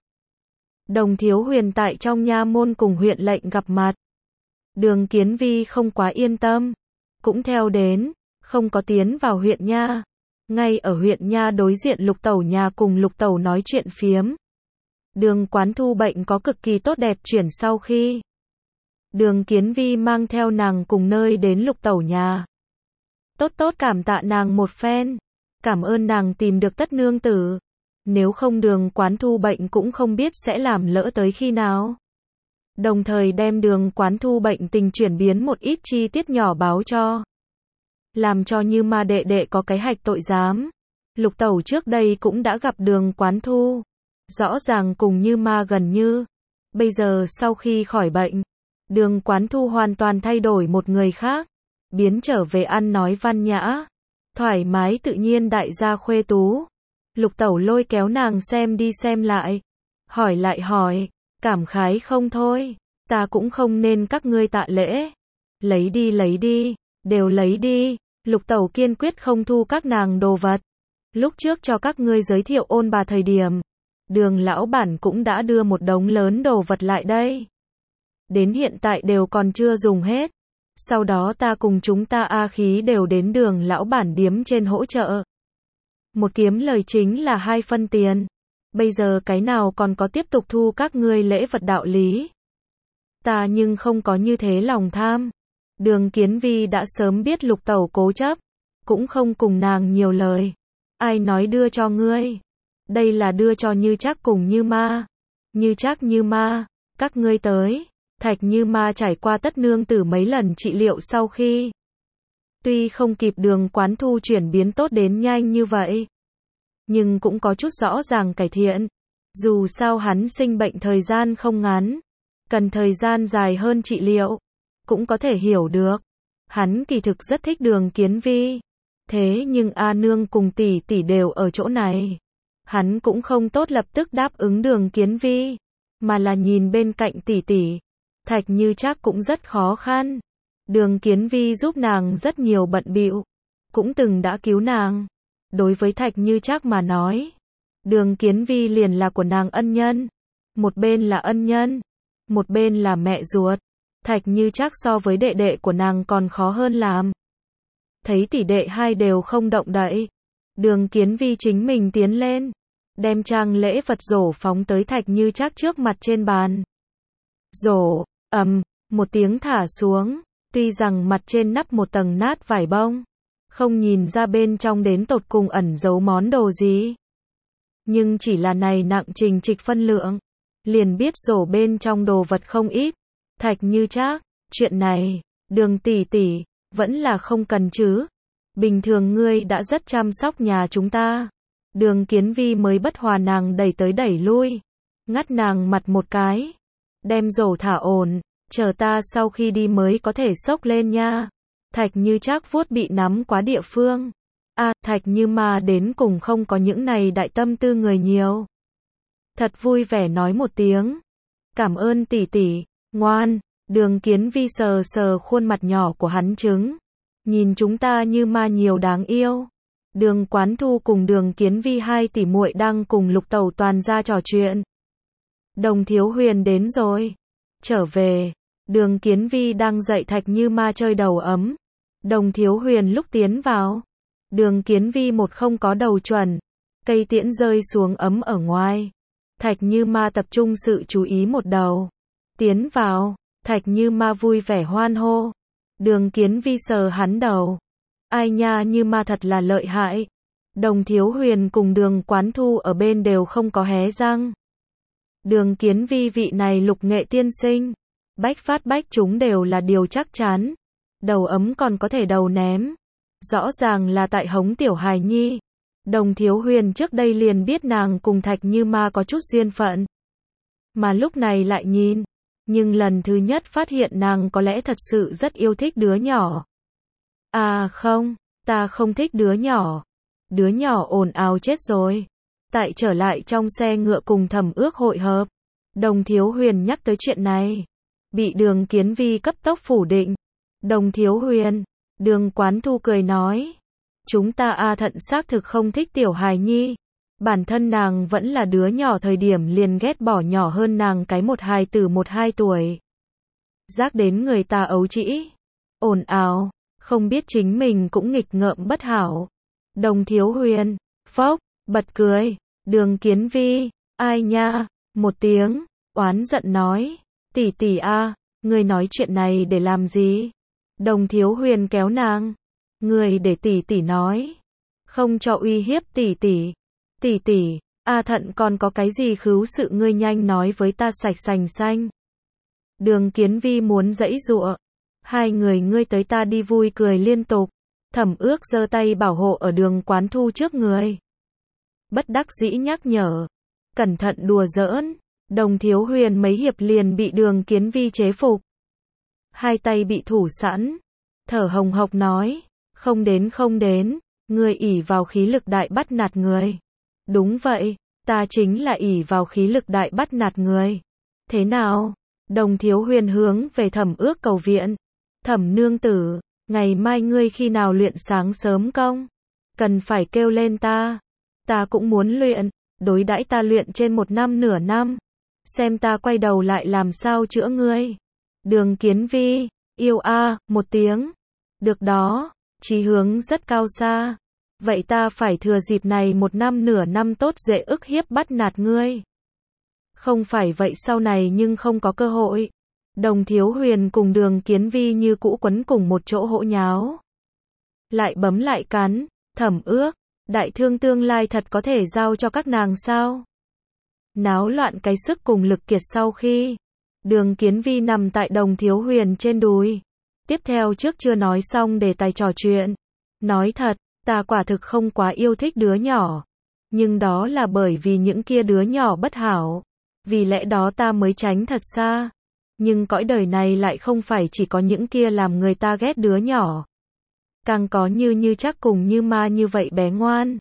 Đồng Thiếu Huyền tại trong nha môn cùng huyện lệnh gặp mặt. Đường Kiến Vi không quá yên tâm. Cũng theo đến, không có tiến vào huyện nha. Ngay ở huyện nha đối diện Lục Tẩu nhà cùng Lục Tẩu nói chuyện phiếm. Đường Quán Thu bệnh có cực kỳ tốt đẹp chuyển sau khi. Đường Kiến Vi mang theo nàng cùng nơi đến Lục Tẩu nhà. Tốt cảm tạ nàng một phen. Cảm ơn nàng tìm được tất nương tử. Nếu không Đường Quán Thu bệnh cũng không biết sẽ làm lỡ tới khi nào. Đồng thời đem Đường Quán Thu bệnh tình chuyển biến một ít chi tiết nhỏ báo cho làm cho Như Ma đệ đệ có cái hạch tội giám. Lục Tẩu trước đây cũng đã gặp Đường Quán Thu, rõ ràng cùng Như Ma gần như. Bây giờ sau khi khỏi bệnh, Đường Quán Thu hoàn toàn thay đổi một người khác, biến trở về ăn nói văn nhã, thoải mái tự nhiên đại gia khuê tú. Lục Tẩu lôi kéo nàng xem đi xem lại, hỏi lại hỏi, cảm khái không thôi, ta cũng không nên các ngươi tạ lễ. Lấy đi, đều lấy đi. Lục Tẩu kiên quyết không thu các nàng đồ vật. Lúc trước cho các ngươi giới thiệu ôn bà thời điểm, Đường lão bản cũng đã đưa một đống lớn đồ vật lại đây. Đến hiện tại đều còn chưa dùng hết. Sau đó ta cùng chúng ta A Khí đều đến Đường lão bản điếm trên hỗ trợ. Một kiếm lời chính là 2 phân tiền. Bây giờ cái nào còn có tiếp tục thu các ngươi lễ vật đạo lý. Ta nhưng không có như thế lòng tham. Đường Kiến Vi đã sớm biết Lục Tẩu cố chấp, cũng không cùng nàng nhiều lời. Ai nói đưa cho ngươi? Đây là đưa cho Như Trác cùng Như Ma. Như Trác Như Ma, các ngươi tới. Thạch Như Ma trải qua Tất nương tử mấy lần trị liệu sau khi, tuy không kịp Đường Quán Thu chuyển biến tốt đến nhanh như vậy, nhưng cũng có chút rõ ràng cải thiện. Dù sao hắn sinh bệnh thời gian không ngắn, cần thời gian dài hơn trị liệu, cũng có thể hiểu được. Hắn kỳ thực rất thích Đường Kiến Vi, thế nhưng A nương cùng tỷ tỷ đều ở chỗ này, hắn cũng không tốt lập tức đáp ứng Đường Kiến Vi, mà là nhìn bên cạnh tỷ tỷ. Thạch Như Trác cũng rất khó khăn. Đường Kiến Vi giúp nàng rất nhiều bận bịu, cũng từng đã cứu nàng. Đối với Thạch Như Trác mà nói, Đường Kiến Vi liền là của nàng ân nhân. Một bên là ân nhân, một bên là mẹ ruột. Thạch Như Trác so với đệ đệ của nàng còn khó hơn làm. Thấy tỷ đệ hai đều không động đậy, Đường Kiến Vi chính mình tiến lên, đem trang lễ vật rổ phóng tới Thạch Như Trác trước mặt trên bàn. Rổ, một tiếng thả xuống, tuy rằng mặt trên nắp một tầng nát vải bông, không nhìn ra bên trong đến tột cùng ẩn giấu món đồ gì. Nhưng chỉ là này nặng trình trịch phân lượng, liền biết rổ bên trong đồ vật không ít. Thạch Như Trác, chuyện này, Đường tỷ tỷ, vẫn là không cần chứ. Bình thường ngươi đã rất chăm sóc nhà chúng ta. Đường Kiến Vi mới bất hòa nàng đẩy tới đẩy lui, ngắt nàng mặt một cái. Đem rổ thả ổn, chờ ta sau khi đi mới có thể xốc lên nha. Thạch Như Trác vuốt bị nắm quá địa phương. Thạch Như Ma đến cùng không có những này đại tâm tư người nhiều. Thật vui vẻ nói một tiếng. Cảm ơn tỷ tỷ, ngoan. Đường Kiến Vi sờ sờ khuôn mặt nhỏ của hắn trứng. Nhìn chúng ta Như Ma nhiều đáng yêu. Đường Quán Thu cùng Đường Kiến Vi hai tỷ muội đang cùng Lục Tẩu toàn ra trò chuyện. Đồng Thiếu Huyền đến rồi. Trở về. Đường Kiến Vi đang dạy Thạch Như Ma chơi đầu ấm. Đồng Thiếu Huyền lúc tiến vào, Đường Kiến Vi một không có đầu chuẩn, cây tiễn rơi xuống ấm ở ngoài. Thạch Như Ma tập trung sự chú ý một đầu. Tiến vào, Thạch Như Ma vui vẻ hoan hô. Đường Kiến Vi sờ hắn đầu. Ai nha, Như Ma thật là lợi hại. Đồng Thiếu Huyền cùng Đường Quán Thu ở bên đều không có hé răng. Đường Kiến Vi vị này lục nghệ tiên sinh, bách phát bách chúng đều là điều chắc chắn. Đầu ấm còn có thể đầu ném. Rõ ràng là tại hống tiểu hài nhi. Đồng Thiếu Huyền trước đây liền biết nàng cùng Thạch Như Ma có chút duyên phận. Mà lúc này lại nhìn. Nhưng lần thứ nhất phát hiện nàng có lẽ thật sự rất yêu thích đứa nhỏ. Không, ta không thích đứa nhỏ. Đứa nhỏ ồn ào chết rồi. Tại trở lại trong xe ngựa cùng Thẩm Ước hội hợp, Đồng Thiếu Huyền nhắc tới chuyện này, bị Đường Kiến Vi cấp tốc phủ định. Đồng Thiếu Huyền, Đường Quán Thu cười nói, chúng ta thận xác thực không thích tiểu hài nhi. Bản thân nàng vẫn là đứa nhỏ thời điểm liền ghét bỏ nhỏ hơn nàng cái một hài tử 1-2 tuổi. Giác đến người ta ấu trĩ, ồn ào, không biết chính mình cũng nghịch ngợm bất hảo. Đồng Thiếu Huyền, phốc, bật cười. Đường Kiến Vi, ai nha, một tiếng, oán giận nói, tỷ tỷ ngươi nói chuyện này để làm gì? Đồng Thiếu Huyền kéo nàng, người để tỷ tỷ nói, không cho uy hiếp tỷ tỷ. Tỷ tỷ, thận còn có cái gì khứu sự ngươi nhanh nói với ta sạch sành xanh. Đường Kiến Vi muốn giãy giụa, hai người ngươi tới ta đi vui cười liên tục. Thẩm Ước giơ tay bảo hộ ở Đường Quán Thu trước người. Bất đắc dĩ nhắc nhở. Cẩn thận đùa giỡn. Đồng Thiếu Huyền mấy hiệp liền bị Đường Kiến Vi chế phục. Hai tay bị thủ sẵn. Thở hồng hộc nói. Không đến, ngươi ỷ vào khí lực đại bắt nạt người. Đúng vậy, ta chính là ỷ vào khí lực đại bắt nạt người. Thế nào? Đồng Thiếu Huyền hướng về Thẩm Ước cầu viện. Thẩm nương tử, ngày mai ngươi khi nào luyện sáng sớm công? Cần phải kêu lên ta. Ta cũng muốn luyện, đối đãi ta luyện trên 1 năm nửa năm. Xem ta quay đầu lại làm sao chữa ngươi. Đường Kiến Vi, yêu a, một tiếng. Được đó, chí hướng rất cao xa. Vậy ta phải thừa dịp này 1 năm nửa năm tốt dễ ức hiếp bắt nạt ngươi. Không phải vậy sau này nhưng không có cơ hội. Đồng Thiếu Huyền cùng Đường Kiến Vi như cũ quấn cùng một chỗ hỗ nháo. Lại bấm lại cắn, Thẩm Ước, đại thương tương lai thật có thể giao cho các nàng sao? Náo loạn cái sức cùng lực kiệt sau khi Đường Kiến Vi nằm tại Đồng Thiếu Huyền trên đùi. Tiếp theo trước chưa nói xong đề tài trò chuyện. Nói thật, ta quả thực không quá yêu thích đứa nhỏ. Nhưng đó là bởi vì những kia đứa nhỏ bất hảo. Vì lẽ đó ta mới tránh thật xa. Nhưng cõi đời này lại không phải chỉ có những kia làm người ta ghét đứa nhỏ. Càng có như chắc cùng như ma như vậy bé ngoan.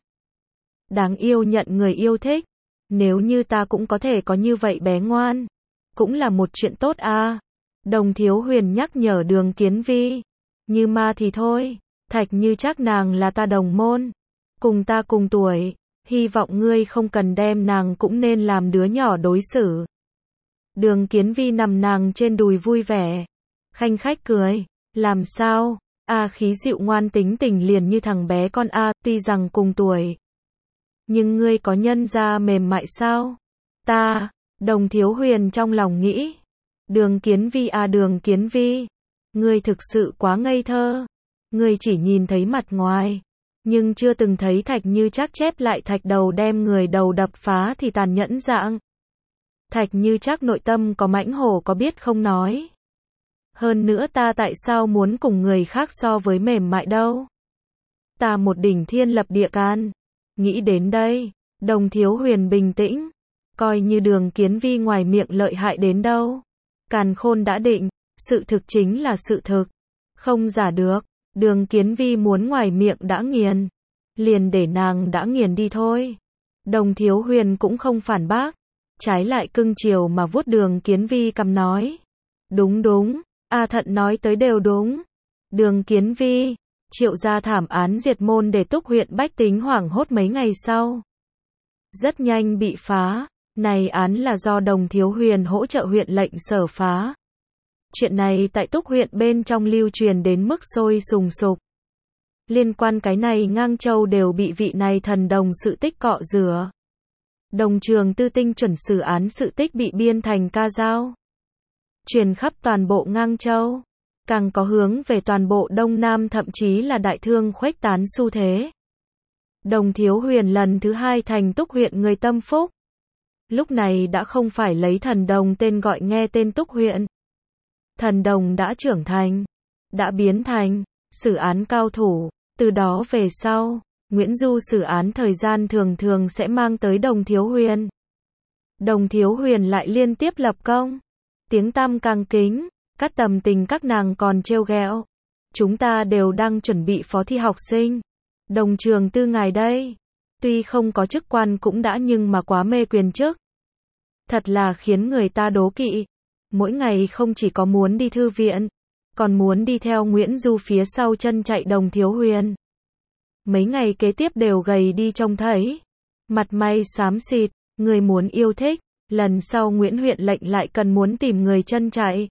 Đáng yêu nhận người yêu thích. Nếu như ta cũng có thể có như vậy bé ngoan. Cũng là một chuyện tốt a. Đồng Thiếu Huyền nhắc nhở Đường Kiến Vi. Như ma thì thôi. Thạch Như Trác nàng là ta đồng môn. Cùng ta cùng tuổi. Hy vọng ngươi không cần đem nàng cũng nên làm đứa nhỏ đối xử. Đường Kiến Vi nằm nàng trên đùi vui vẻ. Khanh khách cười. Làm sao? A khí dịu ngoan tính tình liền như thằng bé con A, tuy rằng cùng tuổi. Nhưng ngươi có nhân gia mềm mại sao? Ta, Đồng Thiếu Huyền trong lòng nghĩ. Đường Kiến Vi à, Đường Kiến Vi. Ngươi thực sự quá ngây thơ. Ngươi chỉ nhìn thấy mặt ngoài. Nhưng chưa từng thấy Thạch Như Trác chép lại thạch đầu đem người đầu đập phá thì tàn nhẫn dạng. Thạch Như Trác nội tâm có mãnh hổ có biết không nói. Hơn nữa ta tại sao muốn cùng người khác so với mềm mại đâu? Ta một đỉnh thiên lập địa can. Nghĩ đến đây, Đồng Thiếu Huyền bình tĩnh. Coi như Đường Kiến Vi ngoài miệng lợi hại đến đâu. Càn khôn đã định, sự thực chính là sự thực. Không giả được, Đường Kiến Vi muốn ngoài miệng đã nghiền. Liền để nàng đã nghiền đi thôi. Đồng Thiếu Huyền cũng không phản bác. Trái lại cưng chiều mà vuốt Đường Kiến Vi cằm nói. Đúng. A Thận nói tới đều đúng. Đường Kiến Vi, Triệu gia thảm án diệt môn để Túc huyện bách tính hoảng hốt mấy ngày sau. Rất nhanh bị phá. Này án là do Đồng Thiếu Huyền hỗ trợ huyện lệnh Sở phá. Chuyện này tại Túc huyện bên trong lưu truyền đến mức sôi sùng sục. Liên quan cái này ngang châu đều bị vị này thần đồng sự tích cọ rửa. Đồng Trường Tư tinh chuẩn xử án sự tích bị biên thành ca dao. Truyền khắp toàn bộ ngang châu. Càng có hướng về toàn bộ Đông Nam thậm chí là đại thương khuếch tán xu thế. Đồng Thiếu Huyền lần thứ 2 thành Túc huyện người tâm phúc. Lúc này đã không phải lấy thần đồng tên gọi nghe tên Túc huyện. Thần đồng đã trưởng thành. Đã biến thành xử án cao thủ. Từ đó về sau, Nguyễn Du xử án thời gian thường thường sẽ mang tới Đồng Thiếu Huyền. Đồng Thiếu Huyền lại liên tiếp lập công. Tiếng tăm càng kính, các tầm tình các nàng còn trêu ghẹo. Chúng ta đều đang chuẩn bị phó thi học sinh. Đồng Trường Tư ngài đây. Tuy không có chức quan cũng đã nhưng mà quá mê quyền chức. Thật là khiến người ta đố kỵ. Mỗi ngày không chỉ có muốn đi thư viện, còn muốn đi theo Nguyễn Du phía sau chân chạy Đồng Thiếu Huyền. Mấy ngày kế tiếp đều gầy đi trông thấy. Mặt mày xám xịt, người muốn yêu thích. Lần sau Nguyễn huyện lệnh lại cần muốn tìm người chân chạy.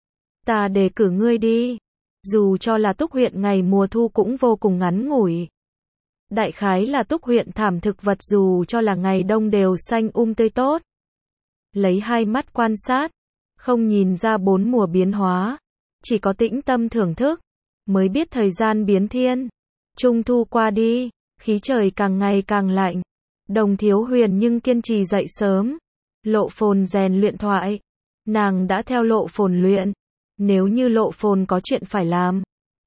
Ta đề cử ngươi đi. Dù cho là Túc huyện ngày mùa thu cũng vô cùng ngắn ngủi. Đại khái là Túc huyện thảm thực vật dù cho là ngày đông đều xanh tươi tốt. Lấy hai mắt quan sát, không nhìn ra 4 mùa biến hóa. Chỉ có tĩnh tâm thưởng thức, mới biết thời gian biến thiên. Trung thu qua đi, khí trời càng ngày càng lạnh. Đồng Thiếu Huyền nhưng kiên trì dậy sớm. Lộ Phồn rèn luyện thoại. Nàng đã theo Lộ Phồn luyện. Nếu như Lộ Phồn có chuyện phải làm,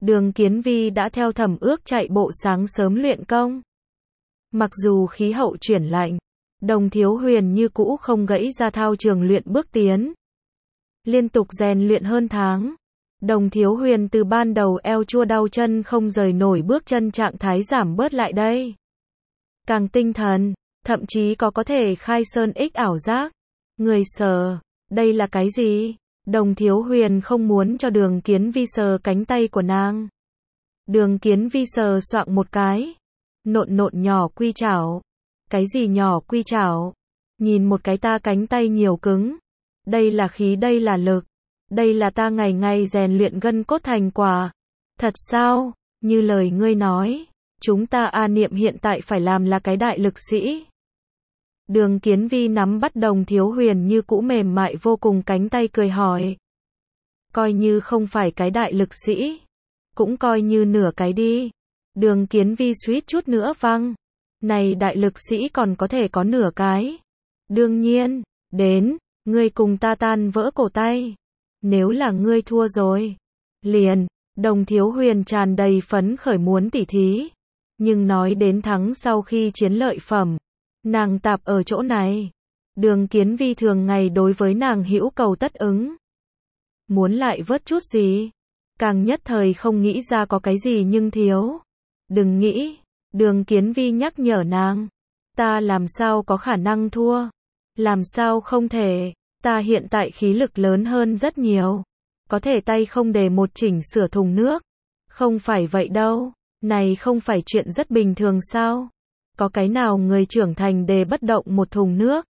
Đường Kiến Vi đã theo Thẩm Ước chạy bộ sáng sớm luyện công. Mặc dù khí hậu chuyển lạnh, Đồng Thiếu Huyền như cũ không gãy ra thao trường luyện bước tiến. Liên tục rèn luyện hơn tháng, Đồng Thiếu Huyền từ ban đầu eo chua đau chân không rời nổi bước chân trạng thái giảm bớt lại đây. Càng tinh thần, thậm chí có thể khai sơn ích ảo giác. Người sờ, đây là cái gì? Đồng Thiếu Huyền không muốn cho Đường Kiến Vi sờ cánh tay của nàng. Đường Kiến Vi sờ soạng một cái. Nộn nộn nhỏ quy chảo. Cái gì nhỏ quy chảo? Nhìn một cái ta cánh tay nhiều cứng. Đây là khí, đây là lực. Đây là ta ngày ngày rèn luyện gân cốt thành quả. Thật sao? Như lời ngươi nói, chúng ta A Niệm hiện tại phải làm là cái đại lực sĩ. Đường Kiến Vi nắm bắt Đồng Thiếu Huyền như cũ mềm mại vô cùng cánh tay cười hỏi. Coi như không phải cái đại lực sĩ, cũng coi như nửa cái đi. Đường Kiến Vi suýt chút nữa văng. Này đại lực sĩ còn có thể có nửa cái. Đương nhiên, đến, ngươi cùng ta tan vỡ cổ tay. Nếu là ngươi thua rồi, liền, Đồng Thiếu Huyền tràn đầy phấn khởi muốn tỉ thí. Nhưng nói đến thắng sau khi chiến lợi phẩm, nàng tạp ở chỗ này. Đường Kiến Vi thường ngày đối với nàng hữu cầu tất ứng. Muốn lại vớt chút gì, càng nhất thời không nghĩ ra có cái gì nhưng thiếu. Đừng nghĩ, Đường Kiến Vi nhắc nhở nàng. Ta làm sao có khả năng thua? Làm sao không thể? Ta hiện tại khí lực lớn hơn rất nhiều. Có thể tay không để một chỉnh sửa thùng nước. Không phải vậy đâu. Này không phải chuyện rất bình thường sao? Có cái nào người trưởng thành đề bất động một thùng nước?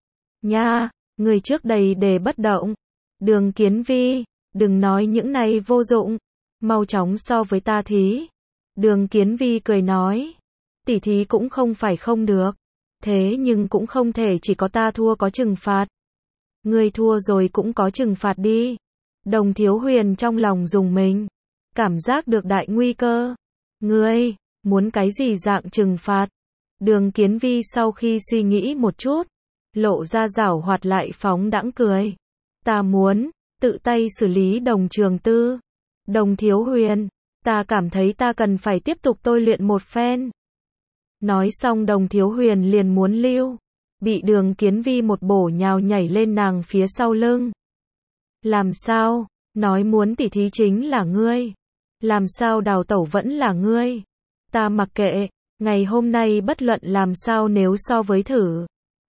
Nha, người trước đây đề bất động. Đường Kiến Vi, đừng nói những này vô dụng. Mau chóng so với ta thí. Đường Kiến Vi cười nói. Tỉ thí cũng không phải không được. Thế nhưng cũng không thể chỉ có ta thua có trừng phạt. Ngươi thua rồi cũng có trừng phạt đi. Đồng Thiếu Huyền trong lòng rùng mình. Cảm giác được đại nguy cơ. Ngươi, muốn cái gì dạng trừng phạt? Đường Kiến Vi sau khi suy nghĩ một chút, lộ ra giảo hoạt lại phóng đãng cười. Ta muốn, tự tay xử lý Đồng Trường Tư. Đồng Thiếu Huyền, ta cảm thấy ta cần phải tiếp tục tôi luyện một phen. Nói xong Đồng Thiếu Huyền liền muốn lưu. Bị Đường Kiến Vi một bổ nhào nhảy lên nàng phía sau lưng. Làm sao? Nói muốn tỉ thí chính là ngươi. Làm sao đào tẩu vẫn là ngươi. Ta mặc kệ, ngày hôm nay bất luận làm sao nếu so với thử.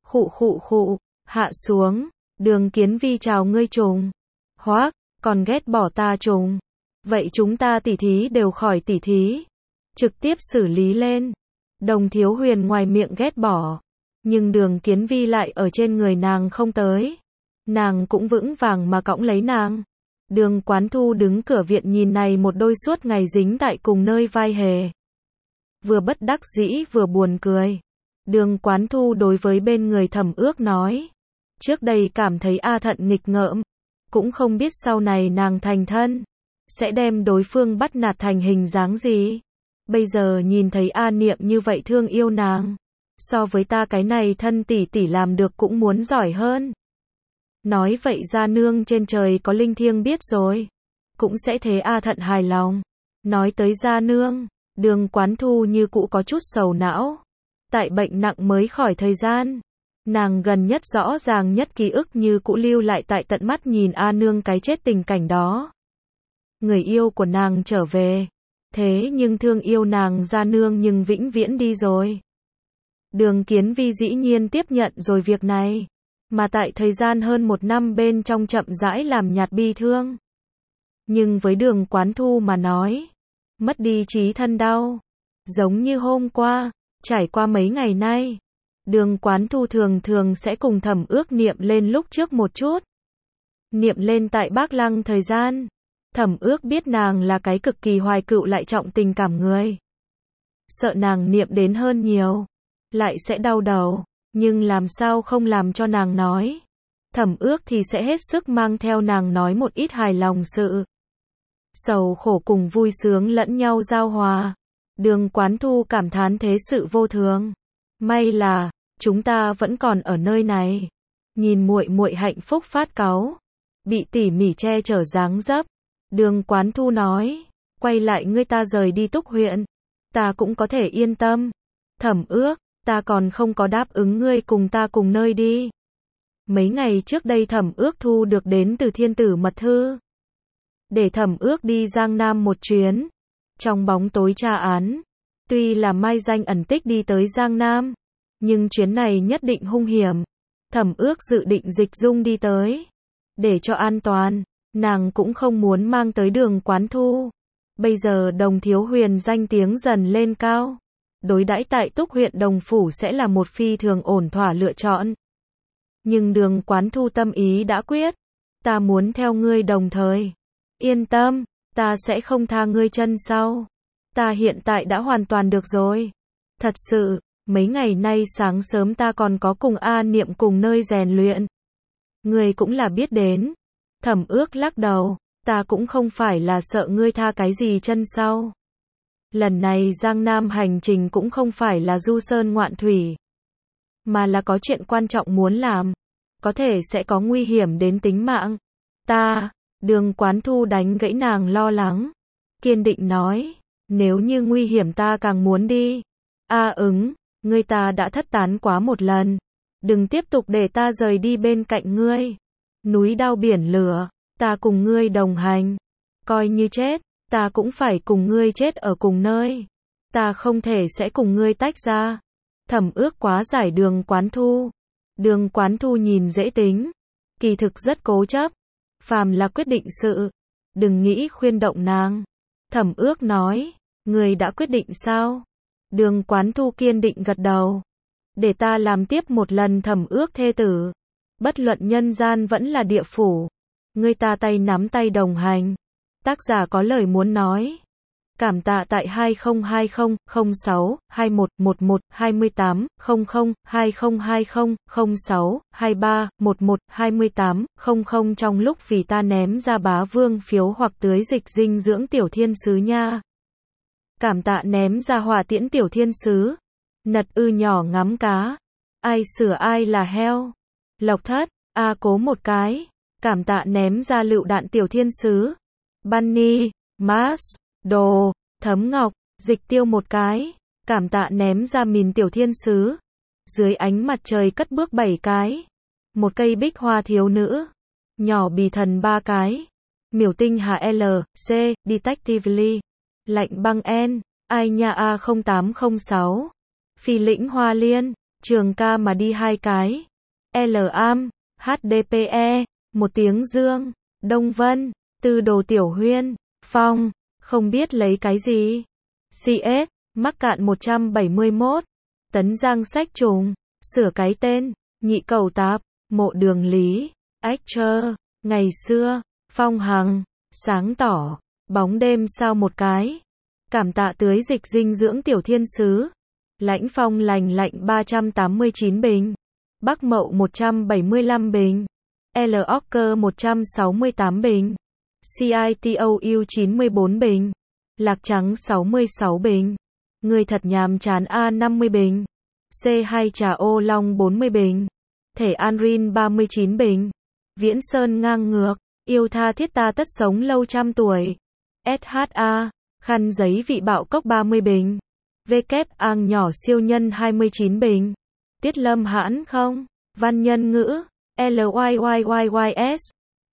Khụ, hạ xuống. Đường Kiến Vi chào ngươi trùng. Hoác, còn ghét bỏ ta trùng. Vậy chúng ta tỉ thí đều khỏi tỉ thí. Trực tiếp xử lý lên. Đồng Thiếu Huyền ngoài miệng ghét bỏ. Nhưng Đường Kiến Vi lại ở trên người nàng không tới. Nàng cũng vững vàng mà cõng lấy nàng. Đường Quán Thu đứng cửa viện nhìn này một đôi suốt ngày dính tại cùng nơi vai hề. Vừa bất đắc dĩ vừa buồn cười. Đường Quán Thu đối với bên người Thẩm Ước nói. Trước đây cảm thấy A Thận nghịch ngợm. Cũng không biết sau này nàng thành thân. Sẽ đem đối phương bắt nạt thành hình dáng gì. Bây giờ nhìn thấy A Niệm như vậy thương yêu nàng. So với ta cái này thân tỷ tỷ làm được cũng muốn giỏi hơn. Nói vậy gia nương trên trời có linh thiêng biết rồi. Cũng sẽ thế A Thận hài lòng. Nói tới gia nương, Đường Quán Thu như cũ có chút sầu não. Tại bệnh nặng mới khỏi thời gian. Nàng gần nhất rõ ràng nhất ký ức như cũ lưu lại tại tận mắt nhìn A nương cái chết tình cảnh đó. Người yêu của nàng trở về. Thế nhưng thương yêu nàng gia nương nhưng vĩnh viễn đi rồi. Đường Kiến Vi dĩ nhiên tiếp nhận rồi việc này. Mà tại thời gian hơn 1 năm bên trong chậm rãi làm nhạt bi thương. Nhưng với Đường Quán Thu mà nói, mất đi trí thân đau. Giống như hôm qua, trải qua mấy ngày nay, Đường Quán Thu thường thường sẽ cùng Thẩm Ước niệm lên lúc trước một chút. Niệm lên tại Bác Lăng thời gian. Thẩm Ước biết nàng là cái cực kỳ hoài cựu lại trọng tình cảm người. Sợ nàng niệm đến hơn nhiều, lại sẽ đau đầu. Nhưng làm sao không làm cho nàng nói. Thẩm Ước thì sẽ hết sức mang theo nàng nói một ít hài lòng sự. Sầu khổ cùng vui sướng lẫn nhau giao hòa. Đường Quán Thu cảm thán thế sự vô thường. May là, chúng ta vẫn còn ở nơi này. Nhìn muội muội hạnh phúc phát cáu. Bị tỉ mỉ che chở dáng dấp. Đường Quán Thu nói. Quay lại ngươi ta rời đi Túc huyện. Ta cũng có thể yên tâm. Thẩm Ước, ta còn không có đáp ứng ngươi cùng ta cùng nơi đi. Mấy ngày trước đây Thẩm Ước thu được đến từ thiên tử mật thư. Để Thẩm Ước đi Giang Nam một chuyến. Trong bóng tối tra án. Tuy là mai danh ẩn tích đi tới Giang Nam. Nhưng chuyến này nhất định hung hiểm. Thẩm Ước dự định dịch dung đi tới. Để cho an toàn. Nàng cũng không muốn mang tới Đường Quán Thu. Bây giờ Đồng Thiếu Huyền danh tiếng dần lên cao. Đối đãi tại Túc huyện Đồng Phủ sẽ là một phi thường ổn thỏa lựa chọn. Nhưng Đường Quán Thu tâm ý đã quyết. Ta muốn theo ngươi đồng thời. Yên tâm, ta sẽ không tha ngươi chân sau. Ta hiện tại đã hoàn toàn được rồi. Thật sự, mấy ngày nay sáng sớm ta còn có cùng A Niệm cùng nơi rèn luyện. Ngươi cũng là biết đến. Thẩm Ước lắc đầu, ta cũng không phải là sợ ngươi tha cái gì chân sau. Lần này Giang Nam hành trình cũng không phải là du sơn ngoạn thủy. Mà là có chuyện quan trọng muốn làm. Có thể sẽ có nguy hiểm đến tính mạng. Đường Quán Thu đánh gãy nàng lo lắng. Kiên định nói, nếu như nguy hiểm ta càng muốn đi. Ngươi ta đã thất tán quá một lần. Đừng tiếp tục để ta rời đi bên cạnh ngươi. Núi đao biển lửa, ta cùng ngươi đồng hành. Coi như chết, ta cũng phải cùng ngươi chết ở cùng nơi. Ta không thể sẽ cùng ngươi tách ra. Thẩm Ước quá giải Đường Quán Thu. Đường Quán Thu nhìn dễ tính. Kỳ thực rất cố chấp. Phàm là quyết định sự. Đừng nghĩ khuyên động nàng. Thẩm Ước nói, ngươi đã quyết định sao? Đường Quán Thu kiên định gật đầu. Để ta làm tiếp một lần Thẩm Ước thê tử. Bất luận nhân gian vẫn là địa phủ. Ngươi ta tay nắm tay đồng hành. Tác giả có lời muốn nói. Cảm tạ tại 2020 06 21 11 28 00 2020 06 23 11 28 00 trong lúc vì ta ném ra bá vương phiếu hoặc tưới dịch dinh dưỡng tiểu thiên sứ nha. Cảm tạ ném ra hỏa tiễn tiểu thiên sứ. Nật ư nhỏ ngắm cá. Ai sửa ai là heo. Lộc Thất, cố một cái. Cảm tạ ném ra lựu đạn tiểu thiên sứ. Bunny, Mars, Đồ, Thấm Ngọc, Dịch Tiêu một cái. Cảm tạ ném ra mìn tiểu thiên sứ. Dưới ánh mặt trời cất bước 7 cái. Một cây bích hoa thiếu nữ. Nhỏ bì thần 3 cái. Miểu tinh HL, C, Detectively. Lạnh băng N, Ai nha A0806. Phi lĩnh Hoa Liên, Trường Ca mà đi 2 cái. L-am, HDPE, một tiếng dương. Đông Vân, Tư Đồ Tiểu Huyên, Phong, không biết lấy cái gì. CS, mắc cạn 171. Tấn Giang sách trùng, sửa cái tên. Nhị Cầu Tạp, Mộ Đường Lý, Actor, ngày xưa, Phong Hằng, sáng tỏ, bóng đêm sao một cái. Cảm tạ tưới dịch dinh dưỡng tiểu thiên sứ. Lãnh Phong lành lạnh 389 bình. Bắc Mậu 175 bình. L. Ocker 168 bình. CITOU 94 bình. Lạc Trắng 66 bình. Người thật nhàm chán A 50 bình. C2 Trà Ô Long 40 bình. Thể Anrin 39 bình. Viễn Sơn ngang ngược. Yêu tha thiết ta tất sống lâu trăm tuổi. SHA. Khăn giấy vị bạo cốc 30 bình. WK Ang nhỏ siêu nhân 29 bình. Tiết Lâm Hãn không. Văn Nhân Ngữ. LYYYYS.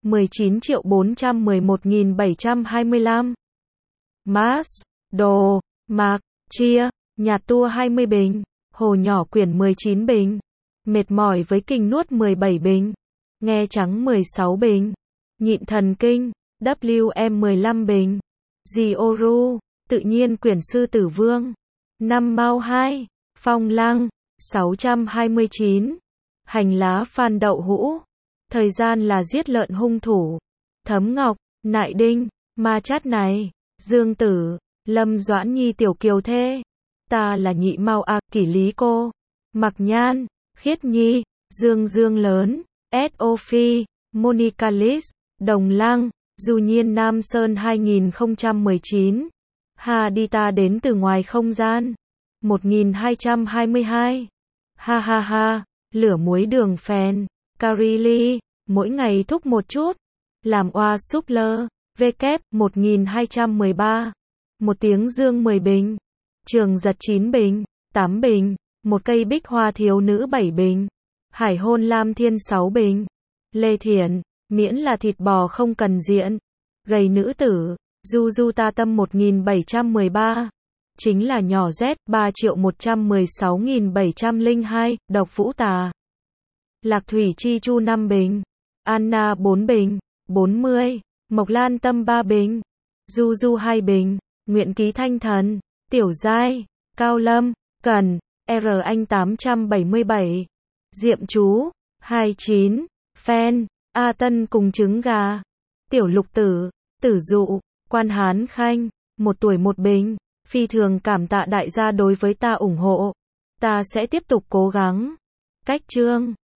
19.411.725. Mars. Đồ. Mạc. Chia. Nhà tour 20 bình. Hồ Nhỏ Quyển 19 bình. Mệt mỏi với kinh nuốt 17 bình. Nghe trắng 16 bình. Nhịn thần kinh. WM 15 bình. Dioru. Tự nhiên quyển Sư Tử Vương. 5 Mao 2. Phong Lăng. 629. Hành lá phan đậu hũ. Thời gian là giết lợn hung thủ. Thấm Ngọc. Nại Đinh. Ma Chát này. Dương Tử. Lâm Doãn Nhi tiểu kiều thê. Ta là Nhị Mao Kỷ Lý cô. Mặc Nhan. Khiết Nhi. Dương Dương lớn. Sophie. Monica Lis. Đồng Lăng. Du Nhiên Nam Sơn 2019. Hadita đến từ ngoài không gian. 1222. Ha ha ha. Lửa muối đường phèn. Carili. Mỗi ngày thúc một chút. Làm oa súp lơ. WK 1213. một tiếng dương 10 bình, Trường Giật 9 bình, 8 bình, một cây bích hoa thiếu nữ 7 bình, Hải hôn Lam Thiên 6 bình, Lê Thiển, miễn là thịt bò không cần diện, gầy nữ tử, Du Du Ta Tâm 1713, chính là nhỏ Z 3.116.702, Độc Vũ Tà, Lạc Thủy Chi Chu 5 bình, Anna 4 bình, 40, Mộc Lan Tâm 3 bình, Du Du 2 bình, Nguyện Ký Thanh Thần, Tiểu Giai, Cao Lâm, Cần, R Anh 877, Diệm Chú, 29, Phen, A Tân cùng trứng gà, Tiểu Lục Tử, Tử Dụ, Quan Hán Khanh, 1 tuổi 1 bình, phi thường cảm tạ đại gia đối với ta ủng hộ. Ta sẽ tiếp tục cố gắng. Cách chương